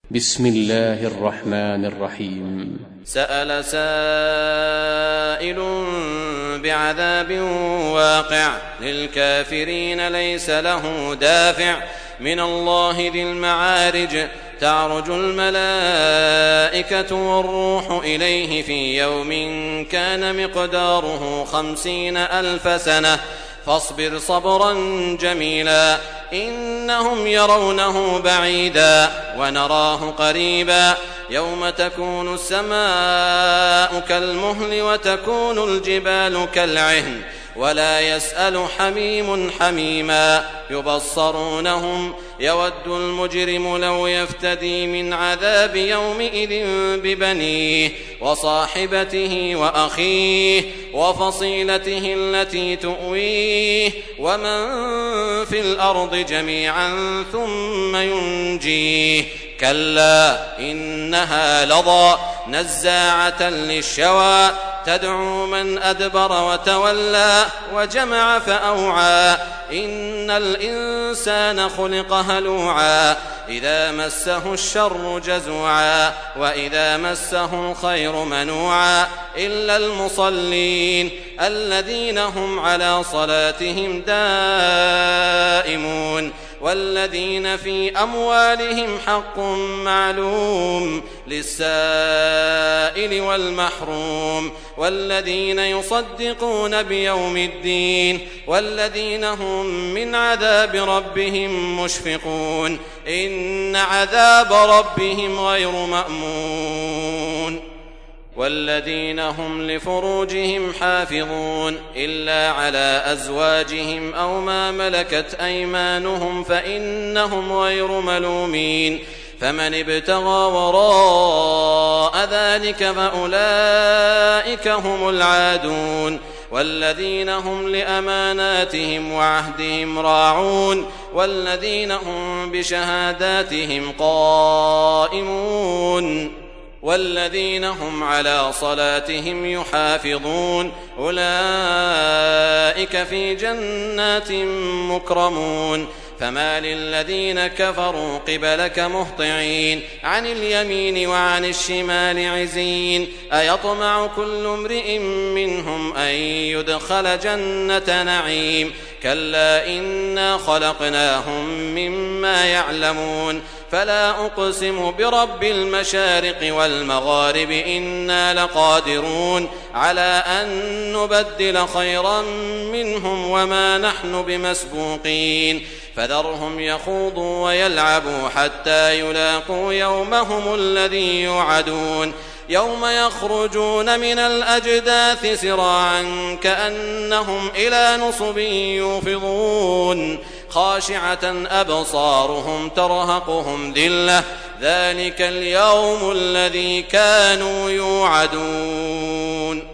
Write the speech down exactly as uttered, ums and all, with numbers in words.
بسم الله الرحمن الرحيم. سأل سائل بعذاب واقع للكافرين ليس له دافع من الله ذي المعارج تعرج الملائكة والروح إليه في يوم كان مقداره خمسين ألف سنة فاصبر صبرا جميلا إنهم يرونه بعيدا ونراه قريبا يوم تكون السماء كالمهل وتكون الجبال كالعهن ولا يسأل حميم حميما يبصرونهم يود المجرم لو يفتدي من عذاب يومئذ ببنيه وصاحبته وأخيه وفصيلته التي تؤويه ومن في الأرض جميعا ثم ينجيه كلا إنها لظى نزاعة للشوى تدعو من أدبر وتولى وجمع فأوعى إن الإنسان خلق هلوعا إذا مسه الشر جزوعا وإذا مسه الخير منوعا إلا المصلين الذين هم على صلاتهم دائمون والذين في أموالهم حق معلوم للسائل والمحروم والذين يصدقون بيوم الدين والذين هم من عذاب ربهم مشفقون إن عذاب ربهم غير مأمون والذين هم لفروجهم حافظون إلا على أزواجهم أو ما ملكت أيمانهم فإنهم غير ملومين فمن ابتغى وراء ذلك فأولئك هم العادون والذين هم لأماناتهم وعهدهم راعون والذين هم بشهاداتهم قائمون والذين هم على صلاتهم يحافظون أولئك في جنات مكرمون فما للذين كفروا قبلك مهطعين عن اليمين وعن الشمال عزين أيطمع كل امرئ منهم أن يدخل جنة نعيم كلا إنا خلقناهم مما يعلمون فلا أقسم برب المشارق والمغارب إنا لقادرون على أن نبدل خيرا منهم وما نحن بمسبوقين فذرهم يخوضوا ويلعبوا حتى يلاقوا يومهم الذي يوعدون يوم يخرجون من الأجداث سراعا كأنهم إلى نصب يوفضون خاشعة أبصارهم ترهقهم ذلة ذلك اليوم الذي كانوا يوعدون.